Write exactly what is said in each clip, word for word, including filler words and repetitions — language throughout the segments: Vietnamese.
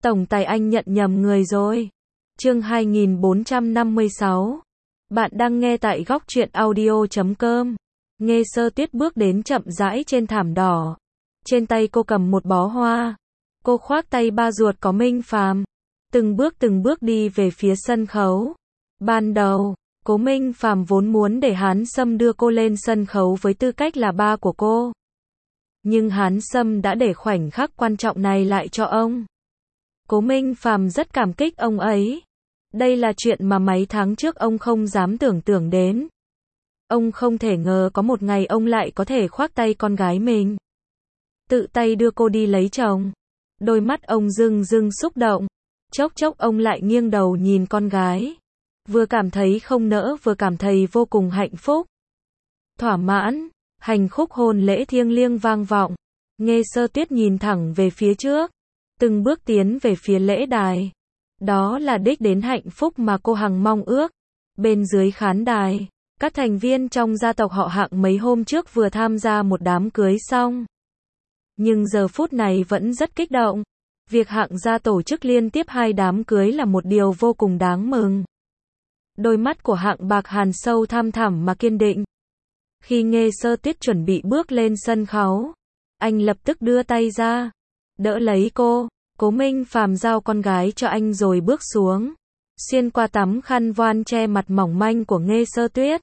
Tổng tài anh nhận nhầm người rồi. Chương hai nghìn bốn trăm năm mươi sáu. Bạn đang nghe tại góc truyện audio chấm com. Nghe Sơ Tuyết bước đến chậm rãi trên thảm đỏ. Trên tay cô cầm một bó hoa. Cô khoác tay ba ruột có Minh Phàm. Từng bước từng bước đi về phía sân khấu. Ban đầu, Cố Minh Phàm vốn muốn để Hán Sâm đưa cô lên sân khấu với tư cách là ba của cô. Nhưng Hán Sâm đã để khoảnh khắc quan trọng này lại cho ông. Cố Minh Phàm rất cảm kích ông ấy. Đây là chuyện mà mấy tháng trước ông không dám tưởng tượng đến. Ông không thể ngờ có một ngày ông lại có thể khoác tay con gái mình. Tự tay đưa cô đi lấy chồng. Đôi mắt ông rưng rưng xúc động. Chốc chốc ông lại nghiêng đầu nhìn con gái. Vừa cảm thấy không nỡ vừa cảm thấy vô cùng hạnh phúc. Thỏa mãn, hành khúc hôn lễ thiêng liêng vang vọng. Nghe Sơ Tuyết nhìn thẳng về phía trước. Từng bước tiến về phía lễ đài. Đó là đích đến hạnh phúc mà cô hằng mong ước. Bên dưới khán đài, các thành viên trong gia tộc họ Hạng mấy hôm trước vừa tham gia một đám cưới xong. Nhưng giờ phút này vẫn rất kích động. Việc Hạng gia tổ chức liên tiếp hai đám cưới là một điều vô cùng đáng mừng. Đôi mắt của Hạng Bạc Hàn sâu thăm thẳm mà kiên định. Khi nghe Sơ Tuyết chuẩn bị bước lên sân khấu, anh lập tức đưa tay ra, đỡ lấy cô. Cố Minh Phàm giao con gái cho anh rồi bước xuống, xuyên qua tấm khăn voan che mặt mỏng manh của Nghe Sơ Tuyết.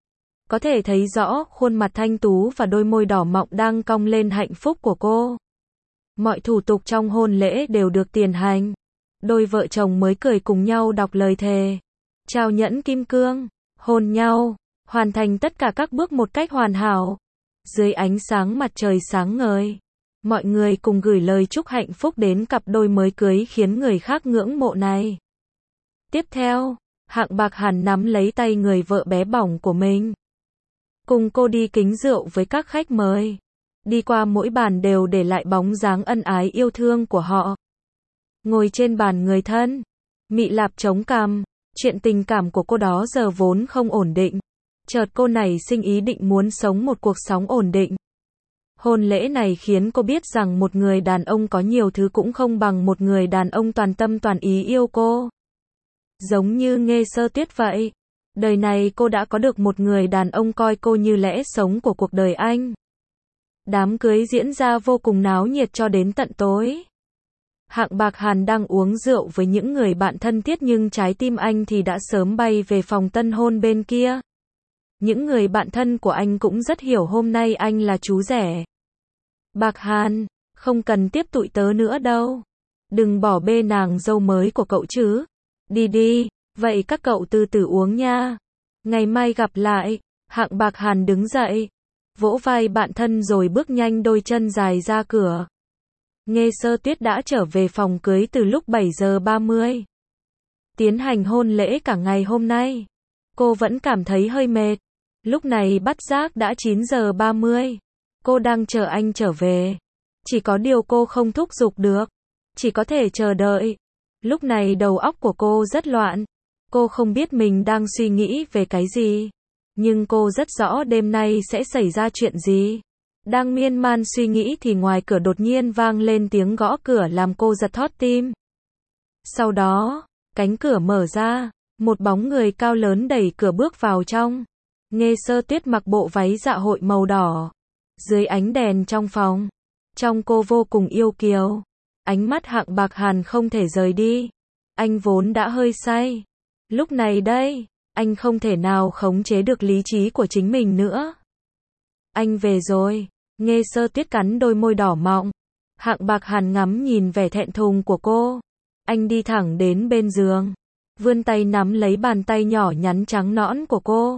Có thể thấy rõ khuôn mặt thanh tú và đôi môi đỏ mọng đang cong lên hạnh phúc của cô. Mọi thủ tục trong hôn lễ đều được tiến hành. Đôi vợ chồng mới cười cùng nhau đọc lời thề, trao nhẫn kim cương, hôn nhau, hoàn thành tất cả các bước một cách hoàn hảo. Dưới ánh sáng mặt trời sáng ngời, mọi người cùng gửi lời chúc hạnh phúc đến cặp đôi mới cưới khiến người khác ngưỡng mộ này. Tiếp theo, Hạng Bạc Hàn nắm lấy tay người vợ bé bỏng của mình. Cùng cô đi kính rượu với các khách mời. Đi qua mỗi bàn đều để lại bóng dáng ân ái yêu thương của họ. Ngồi trên bàn người thân, Mị Lạp chống cằm. Chuyện tình cảm của cô đó giờ vốn không ổn định. Chợt cô nảy sinh ý định muốn sống một cuộc sống ổn định. Hôn lễ này khiến cô biết rằng một người đàn ông có nhiều thứ cũng không bằng một người đàn ông toàn tâm toàn ý yêu cô. Giống như Nghe Sơ Tuyết vậy. Đời này cô đã có được một người đàn ông coi cô như lẽ sống của cuộc đời anh. Đám cưới diễn ra vô cùng náo nhiệt cho đến tận tối. Hạng Bạc Hàn đang uống rượu với những người bạn thân thiết nhưng trái tim anh thì đã sớm bay về phòng tân hôn bên kia. Những người bạn thân của anh cũng rất hiểu hôm nay anh là chú rể. Bạc Hàn, không cần tiếp tụi tớ nữa đâu. Đừng bỏ bê nàng dâu mới của cậu chứ. Đi đi, vậy các cậu từ từ uống nha. Ngày mai gặp lại. Hạng Bạc Hàn đứng dậy, vỗ vai bạn thân rồi bước nhanh đôi chân dài ra cửa. Nghe Sơ Tuyết đã trở về phòng cưới từ lúc bảy giờ ba mươi. Tiến hành hôn lễ cả ngày hôm nay. Cô vẫn cảm thấy hơi mệt. Lúc này bắt giác đã chín giờ ba mươi. Cô đang chờ anh trở về. Chỉ có điều cô không thúc giục được. Chỉ có thể chờ đợi. Lúc này đầu óc của cô rất loạn. Cô không biết mình đang suy nghĩ về cái gì. Nhưng cô rất rõ đêm nay sẽ xảy ra chuyện gì. Đang miên man suy nghĩ thì ngoài cửa đột nhiên vang lên tiếng gõ cửa làm cô giật thót tim. Sau đó, cánh cửa mở ra, một bóng người cao lớn đẩy cửa bước vào trong. Nghe Sơ Tuyết mặc bộ váy dạ hội màu đỏ. Dưới ánh đèn trong phòng, trông cô vô cùng yêu kiều. Ánh mắt Hạng Bạc Hàn không thể rời đi. Anh vốn đã hơi say. Lúc này đây, anh không thể nào khống chế được lý trí của chính mình nữa. Anh về rồi. Nghe Sơ Tuyết cắn đôi môi đỏ mọng. Hạng Bạc Hàn ngắm nhìn vẻ thẹn thùng của cô. Anh đi thẳng đến bên giường, vươn tay nắm lấy bàn tay nhỏ nhắn trắng nõn của cô.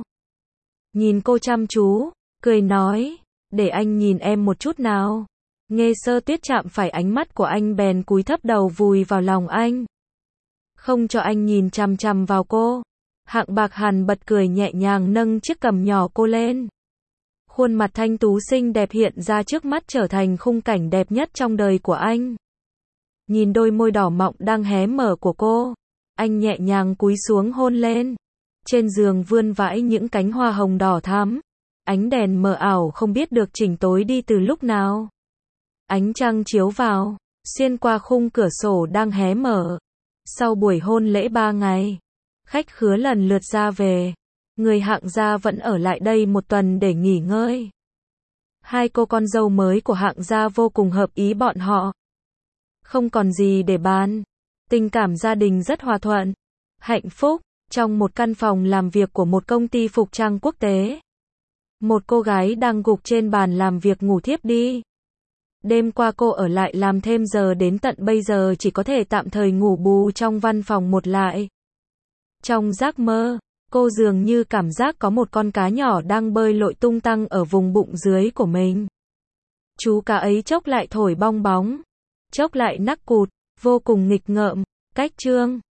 Nhìn cô chăm chú, cười nói, để anh nhìn em một chút nào. Nghe Sơ Tuyết chạm phải ánh mắt của anh bèn cúi thấp đầu vùi vào lòng anh. Không cho anh nhìn chằm chằm vào cô. Hạng Bạc Hàn bật cười nhẹ nhàng nâng chiếc cằm nhỏ cô lên. Khuôn mặt thanh tú xinh đẹp hiện ra trước mắt trở thành khung cảnh đẹp nhất trong đời của anh. Nhìn đôi môi đỏ mọng đang hé mở của cô, anh nhẹ nhàng cúi xuống hôn lên. Trên giường vươn vãi những cánh hoa hồng đỏ thắm. Ánh đèn mờ ảo không biết được chỉnh tối đi từ lúc nào. Ánh trăng chiếu vào, xuyên qua khung cửa sổ đang hé mở. Sau buổi hôn lễ ba ngày, khách khứa lần lượt ra về. Người Hạng gia vẫn ở lại đây một tuần để nghỉ ngơi. Hai cô con dâu mới của Hạng gia vô cùng hợp ý bọn họ. Không còn gì để bàn. Tình cảm gia đình rất hòa thuận, hạnh phúc. Trong một căn phòng làm việc của một công ty phục trang quốc tế, một cô gái đang gục trên bàn làm việc ngủ thiếp đi. Đêm qua cô ở lại làm thêm giờ đến tận bây giờ chỉ có thể tạm thời ngủ bù trong văn phòng một lại. Trong giấc mơ, cô dường như cảm giác có một con cá nhỏ đang bơi lội tung tăng ở vùng bụng dưới của mình. Chú cá ấy chốc lại thổi bong bóng, chốc lại nắc cụt, vô cùng nghịch ngợm. Cách chương